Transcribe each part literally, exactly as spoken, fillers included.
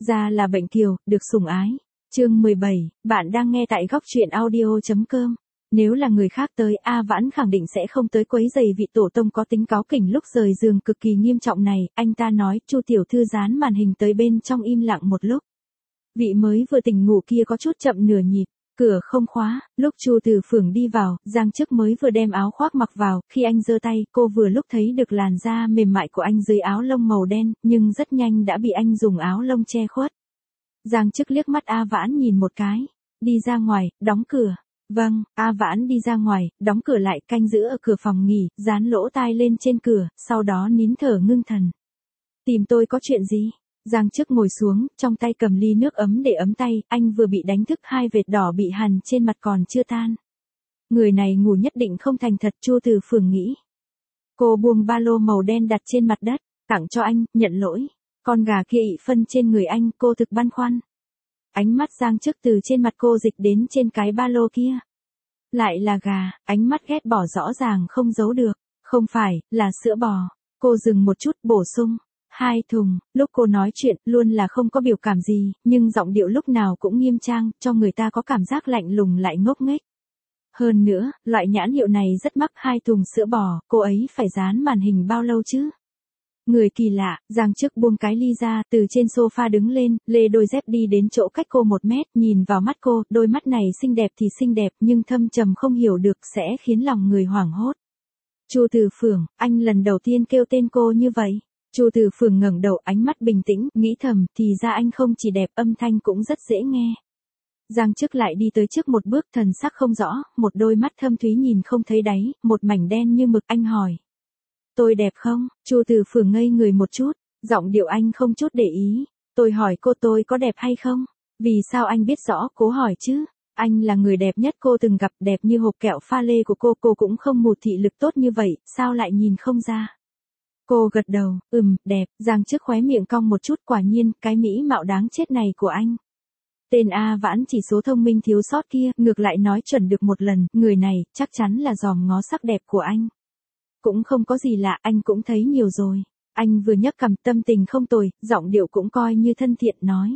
Ra là bệnh kiều, được sủng ái. Chương mười bảy, bạn đang nghe tại góc truyện audio.com. Nếu là người khác tới, A Vãn khẳng định sẽ không tới quấy rầy vị tổ tông có tính cáu kỉnh lúc rời giường cực kỳ nghiêm trọng này. Anh ta nói, Chu tiểu thư dán màn hình tới bên trong im lặng một lúc. Vị mới vừa tỉnh ngủ kia có chút chậm nửa nhịp. Cửa không khóa, lúc Chu Từ Phường đi vào, Giang Chức mới vừa đem áo khoác mặc vào, khi anh giơ tay, cô vừa lúc thấy được làn da mềm mại của anh dưới áo lông màu đen, nhưng rất nhanh đã bị anh dùng áo lông che khuất. Giang Chức liếc mắt A Vãn nhìn một cái, đi ra ngoài, đóng cửa. Vâng, A Vãn đi ra ngoài, đóng cửa lại, canh giữ ở cửa phòng nghỉ, dán lỗ tai lên trên cửa, sau đó nín thở ngưng thần. Tìm tôi có chuyện gì? Giang Chức ngồi xuống, trong tay cầm ly nước ấm để ấm tay, anh vừa bị đánh thức, hai vệt đỏ bị hằn trên mặt còn chưa tan. Người này ngủ nhất định không thành thật, Chu Từ Phường nghĩ. Cô buông ba lô màu đen đặt trên mặt đất, tặng cho anh, nhận lỗi. Con gà kia ị phân trên người anh, cô thực băn khoăn. Ánh mắt Giang Chức từ trên mặt cô dịch đến trên cái ba lô kia. Lại là gà, ánh mắt ghét bỏ rõ ràng không giấu được. Không phải, là sữa bò. Cô dừng một chút, bổ sung. Hai thùng, lúc cô nói chuyện, luôn là không có biểu cảm gì, nhưng giọng điệu lúc nào cũng nghiêm trang, cho người ta có cảm giác lạnh lùng lại ngốc nghếch. Hơn nữa, loại nhãn hiệu này rất mắc, hai thùng sữa bò, cô ấy phải dán màn hình bao lâu chứ? Người kỳ lạ, Giang Chức buông cái ly ra, từ trên sofa đứng lên, lê đôi dép đi đến chỗ cách cô một mét, nhìn vào mắt cô, đôi mắt này xinh đẹp thì xinh đẹp, nhưng thâm trầm không hiểu được, sẽ khiến lòng người hoảng hốt. Chu Từ Phường, anh lần đầu tiên kêu tên cô như vậy. Chu Từ Phường ngẩng đầu, ánh mắt bình tĩnh, nghĩ thầm, thì ra anh không chỉ đẹp, âm thanh cũng rất dễ nghe. Giang Chức lại đi tới trước một bước, thần sắc không rõ, một đôi mắt thâm thúy nhìn không thấy đáy, một mảnh đen như mực, anh hỏi. Tôi đẹp không? Chu Từ Phường ngây người một chút, giọng điệu anh không chút để ý. Tôi hỏi cô tôi có đẹp hay không? Vì sao anh biết rõ, cố hỏi chứ? Anh là người đẹp nhất cô từng gặp, đẹp như hộp kẹo pha lê của cô, cô cũng không một thị lực tốt như vậy, sao lại nhìn không ra? Cô gật đầu, ừm, đẹp, Giang Chức khóe miệng cong một chút, quả nhiên, cái mỹ mạo đáng chết này của anh. Tên A Vãn chỉ số thông minh thiếu sót kia, ngược lại nói chuẩn được một lần, người này, chắc chắn là dòm ngó sắc đẹp của anh. Cũng không có gì lạ, anh cũng thấy nhiều rồi. Anh vừa nhấc cằm, tâm tình không tồi, giọng điệu cũng coi như thân thiện, nói.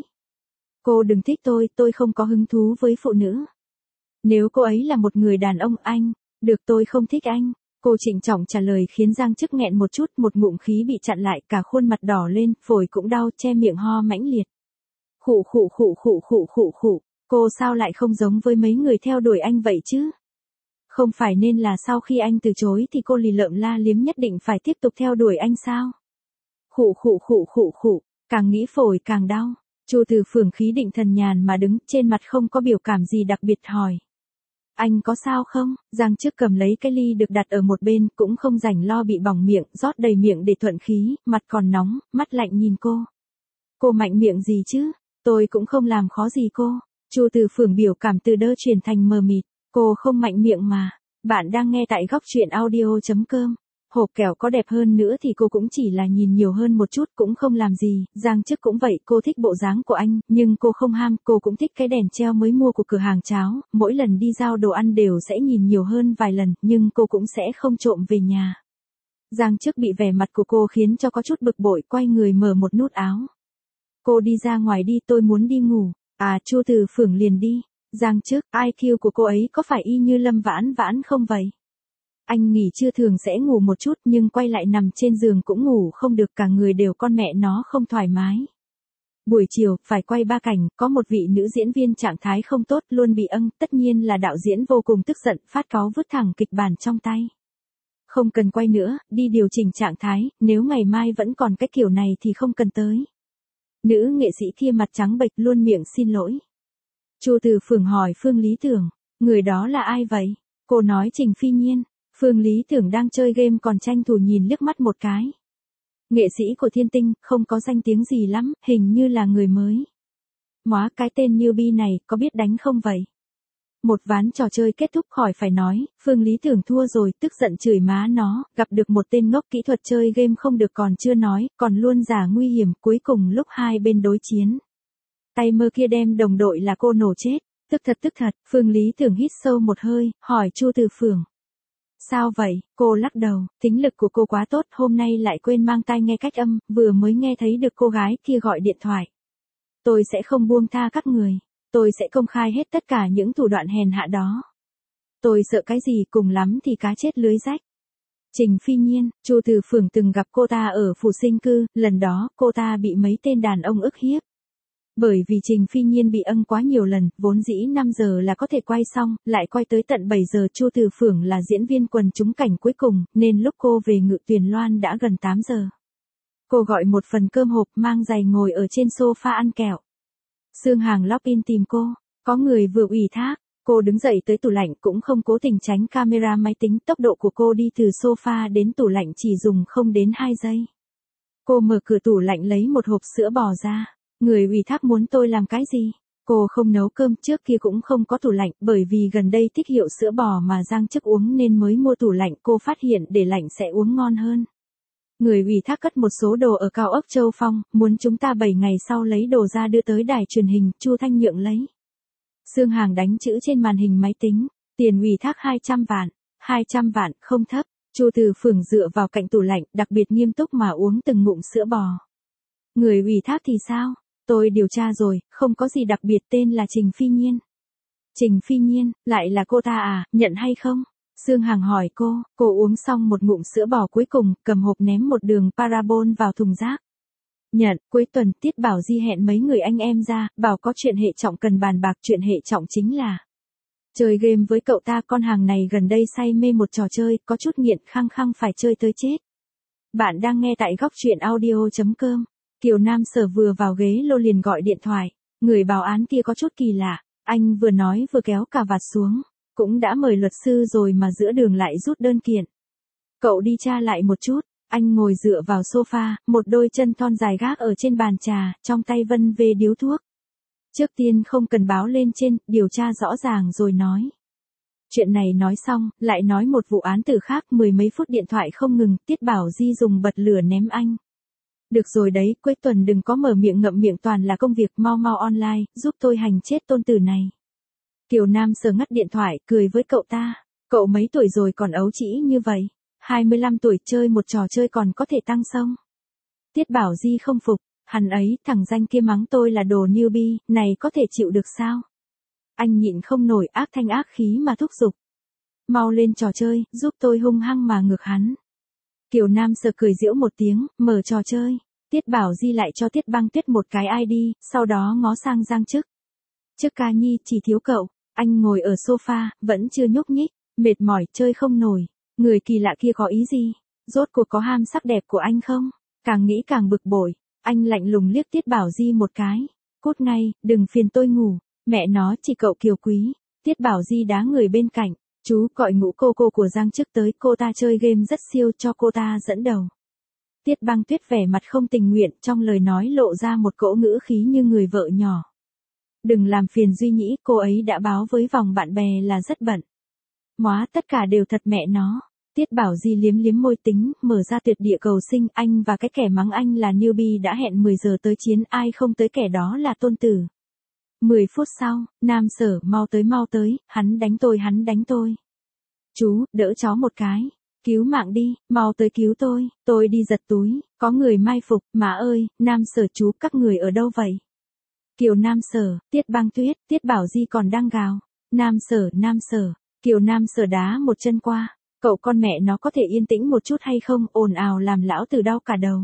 Cô đừng thích tôi, tôi không có hứng thú với phụ nữ. Nếu cô ấy là một người đàn ông, anh, được, tôi không thích anh. Cô trịnh trọng trả lời khiến Giang Chức nghẹn một chút, một ngụm khí bị chặn lại, cả khuôn mặt đỏ lên, phổi cũng đau, che miệng ho mãnh liệt. Khụ khụ khụ khụ khụ khụ khụ, cô sao lại không giống với mấy người theo đuổi anh vậy chứ? Không phải nên là sau khi anh từ chối thì cô lì lợm la liếm nhất định phải tiếp tục theo đuổi anh sao? Khụ khụ khụ khụ khụ, càng nghĩ phổi càng đau. Chu Từ Phường khí định thần nhàn mà đứng, trên mặt không có biểu cảm gì đặc biệt, hỏi. Anh có sao không? Giang Chức cầm lấy cái ly được đặt ở một bên, cũng không rảnh lo bị bỏng miệng, rót đầy miệng để thuận khí, mặt còn nóng, mắt lạnh nhìn cô. Cô mạnh miệng gì chứ? Tôi cũng không làm khó gì cô. Chu Từ Phường biểu cảm từ đơ chuyển thành mờ mịt. Cô không mạnh miệng mà. Bạn đang nghe tại góc truyện audio.com. Hộp kẹo có đẹp hơn nữa thì cô cũng chỉ là nhìn nhiều hơn một chút, cũng không làm gì. Giang Chức cũng vậy, cô thích bộ dáng của anh, nhưng cô không ham, cô cũng thích cái đèn treo mới mua của cửa hàng cháo, mỗi lần đi giao đồ ăn đều sẽ nhìn nhiều hơn vài lần, nhưng cô cũng sẽ không trộm về nhà. Giang Chức bị vẻ mặt của cô khiến cho có chút bực bội, quay người mở một nút áo. Cô đi ra ngoài đi, tôi muốn đi ngủ. À, Chu Từ Phường liền đi. Giang Chức, i kiu của cô ấy có phải y như Lâm Vãn Vãn không vậy? Anh nghỉ trưa thường sẽ ngủ một chút, nhưng quay lại nằm trên giường cũng ngủ không được, cả người đều con mẹ nó không thoải mái. Buổi chiều, phải quay ba cảnh, có một vị nữ diễn viên trạng thái không tốt, luôn bị âng, tất nhiên là đạo diễn vô cùng tức giận, phát cáu vứt thẳng kịch bản trong tay. Không cần quay nữa, đi điều chỉnh trạng thái, nếu ngày mai vẫn còn cái kiểu này thì không cần tới. Nữ nghệ sĩ kia mặt trắng bệch, luôn miệng xin lỗi. Chu Từ Phường hỏi Phương Lý Tưởng, người đó là ai vậy? Cô nói Trình Phi Nhiên. Phương Lý Tưởng đang chơi game còn tranh thủ nhìn liếc mắt một cái. Nghệ sĩ của Thiên Tinh, không có danh tiếng gì lắm, hình như là người mới. Móa, cái tên newbie này, có biết đánh không vậy? Một ván trò chơi kết thúc, khỏi phải nói, Phương Lý Tưởng thua rồi, tức giận chửi má nó, gặp được một tên ngốc kỹ thuật chơi game không được còn chưa nói, còn luôn giả nguy hiểm, cuối cùng lúc hai bên đối chiến. Tay mơ kia đem đồng đội là cô nổ chết, tức thật tức thật, Phương Lý Tưởng hít sâu một hơi, hỏi Chu Từ Phường. Sao vậy? Cô lắc đầu, tính lực của cô quá tốt, hôm nay lại quên mang tai nghe cách âm, vừa mới nghe thấy được cô gái kia gọi điện thoại. Tôi sẽ không buông tha các người. Tôi sẽ công khai hết tất cả những thủ đoạn hèn hạ đó. Tôi sợ cái gì, cùng lắm thì cá chết lưới rách. Trình Phi Nhiên, Chu Từ Phường từng gặp cô ta ở phủ sinh cư, lần đó cô ta bị mấy tên đàn ông ức hiếp. Bởi vì Trình Phi Nhiên bị âng quá nhiều lần, vốn dĩ năm giờ là có thể quay xong, lại quay tới tận bảy giờ. Chu Từ Phường là diễn viên quần chúng cảnh cuối cùng, nên lúc cô về Ngự Tuyền Loan đã gần tám giờ. Cô gọi một phần cơm hộp, mang giày ngồi ở trên sofa ăn kẹo. Sương Hàng login tìm cô, có người vừa ủy thác. Cô đứng dậy tới tủ lạnh, cũng không cố tình tránh camera máy tính. Tốc độ của cô đi từ sofa đến tủ lạnh chỉ dùng không đến hai giây. Cô mở cửa tủ lạnh lấy một hộp sữa bò ra. Người ủy thác muốn tôi làm cái gì? Cô không nấu cơm, trước kia cũng không có tủ lạnh, bởi vì gần đây thích hiệu sữa bò mà Giang Chức uống nên mới mua tủ lạnh. Cô phát hiện để lạnh sẽ uống ngon hơn. Người ủy thác cất một số đồ ở cao ốc Châu Phong, muốn chúng ta bảy ngày sau lấy đồ ra đưa tới đài truyền hình. Chu Thanh Nhượng lấy. Sương Hàng đánh chữ trên màn hình máy tính. Tiền ủy thác hai trăm vạn. hai trăm vạn, không thấp. Chu Từ Phường dựa vào cạnh tủ lạnh, đặc biệt nghiêm túc mà uống từng ngụm sữa bò. Người ủy thác thì sao? Tôi điều tra rồi, không có gì đặc biệt, tên là Trình Phi Nhiên. Trình Phi Nhiên, lại là cô ta à, nhận hay không? Sương Hàng hỏi cô, cô uống xong một ngụm sữa bò cuối cùng, cầm hộp ném một đường parabol vào thùng rác. Nhận, cuối tuần Tiết Bảo Di hẹn mấy người anh em ra, bảo có chuyện hệ trọng cần bàn bạc. Chuyện hệ trọng chính là chơi game với cậu ta. Con hàng này gần đây say mê một trò chơi, có chút nghiện, khăng khăng phải chơi tới chết. Bạn đang nghe tại góc truyện audio chấm com. Kiều Nam Sở vừa vào ghế lô liền gọi điện thoại. Người báo án kia có chút kỳ lạ. Anh vừa nói vừa kéo cà vạt xuống. Cũng đã mời luật sư rồi mà giữa đường lại rút đơn kiện. Cậu đi tra lại một chút. Anh ngồi dựa vào sofa, một đôi chân thon dài gác ở trên bàn trà, trong tay vân về điếu thuốc. Trước tiên không cần báo lên trên, điều tra rõ ràng rồi nói. Chuyện này nói xong, lại nói một vụ án tử khác. Mười mấy phút điện thoại không ngừng, Tiết Bảo Di dùng bật lửa ném anh. Được rồi đấy, cuối tuần đừng có mở miệng ngậm miệng, toàn là công việc, mau mau online, giúp tôi hành chết tôn tử này. Kiều Nam Sở ngắt điện thoại, cười với cậu ta. Cậu mấy tuổi rồi còn ấu trĩ như vậy? hai mươi lăm tuổi, chơi một trò chơi còn có thể tăng sông. Tiết Bảo Di không phục, hắn ấy, thằng danh kia mắng tôi là đồ newbie, này có thể chịu được sao? Anh nhịn không nổi, ác thanh ác khí mà thúc giục. Mau lên trò chơi, giúp tôi hung hăng mà ngược hắn. Kiều Nam Sở cười giễu một tiếng, mở trò chơi. Tiết Bảo Di lại cho Tiết Băng Tuyết một cái i đê, sau đó ngó sang Giang Chức. Chức ca nhi, chỉ thiếu cậu. Anh ngồi ở sofa, vẫn chưa nhúc nhích, mệt mỏi, chơi không nổi. Người kỳ lạ kia có ý gì? Rốt cuộc có ham sắc đẹp của anh không? Càng nghĩ càng bực bội. Anh lạnh lùng liếc Tiết Bảo Di một cái. Cút ngay, đừng phiền tôi ngủ. Mẹ nó, chỉ cậu kiều quý. Tiết Bảo Di đá người bên cạnh. Chú gọi ngũ cô cô của Giang Chức tới, cô ta chơi game rất siêu, cho cô ta dẫn đầu. Tiết Băng Tuyết vẻ mặt không tình nguyện, trong lời nói lộ ra một cỗ ngữ khí như người vợ nhỏ. Đừng làm phiền Duy Nhĩ, cô ấy đã báo với vòng bạn bè là rất bận. Móa, tất cả đều thật mẹ nó. Tiết Bảo Di liếm liếm môi tính, mở ra tuyệt địa cầu sinh. Anh và cái kẻ mắng anh là newbie đã hẹn mười giờ tới chiến, ai không tới kẻ đó là tôn tử. mười phút sau, Nam Sở, mau tới mau tới, hắn đánh tôi hắn đánh tôi. Chú, đỡ chó một cái. Cứu mạng đi, mau tới cứu tôi, tôi đi giật túi, có người mai phục. Má ơi, Nam Sở chú, các người ở đâu vậy? Kiều Nam Sở, Tiết Băng Tuyết, Tiết Bảo Di còn đang gào. Nam Sở, Nam Sở, Kiều Nam Sở đá một chân qua. Cậu con mẹ nó có thể yên tĩnh một chút hay không, ồn ào làm lão tử đau cả đầu.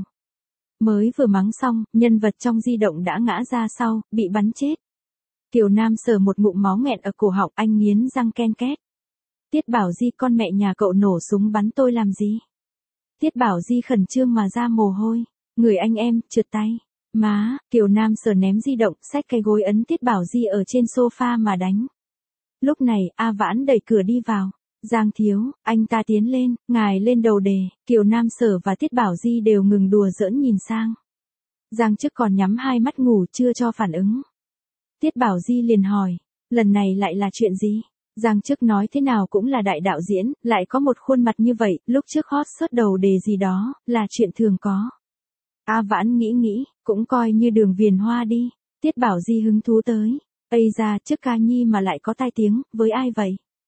Mới vừa mắng xong, nhân vật trong di động đã ngã ra sau, bị bắn chết. Kiều Nam Sở một ngụm máu nghẹn ở cổ họng, anh nghiến răng ken két. Tiết Bảo Di, con mẹ nhà cậu nổ súng bắn tôi làm gì? Tiết Bảo Di khẩn trương mà ra mồ hôi. Người anh em, trượt tay. Má, Kiều Nam Sở ném di động, xách cái gối ấn Tiết Bảo Di ở trên sofa mà đánh. Lúc này, A Vãn đẩy cửa đi vào. Giang thiếu, anh ta tiến lên, ngài lên đầu đề. Kiều Nam Sở và Tiết Bảo Di đều ngừng đùa giỡn nhìn sang. Giang Chức còn nhắm hai mắt ngủ chưa cho phản ứng. Tiết Bảo Di liền hỏi, lần này lại là chuyện gì? Giang Chức nói thế nào cũng là đại đạo diễn, lại có một khuôn mặt như vậy, lúc trước hot search đầu đề gì đó, là chuyện thường có. A Vãn nghĩ nghĩ, cũng coi như đường viền hoa đi. Tiết Bảo Di hứng thú tới. Ây da, Chức ca nhi mà lại có tai tiếng, với ai vậy?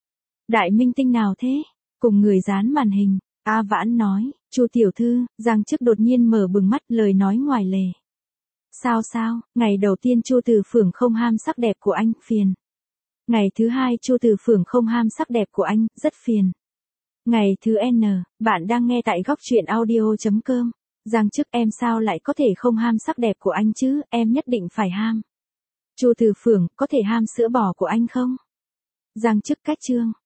Đại minh tinh nào thế? Cùng người dán màn hình. A Vãn nói, Chu tiểu thư. Giang Chức đột nhiên mở bừng mắt, lời nói ngoài lề. Sao sao, ngày đầu tiên Chu Từ Phường không ham sắc đẹp của anh, phiền. Ngày thứ hai Chu Từ Phường không ham sắc đẹp của anh, rất phiền. Ngày thứ N, bạn đang nghe tại góc truyện audio.com. Giang Chức, em sao lại có thể không ham sắc đẹp của anh chứ, em nhất định phải ham. Chu Từ Phường, có thể ham sữa bò của anh không? Giang Chức, cách chương.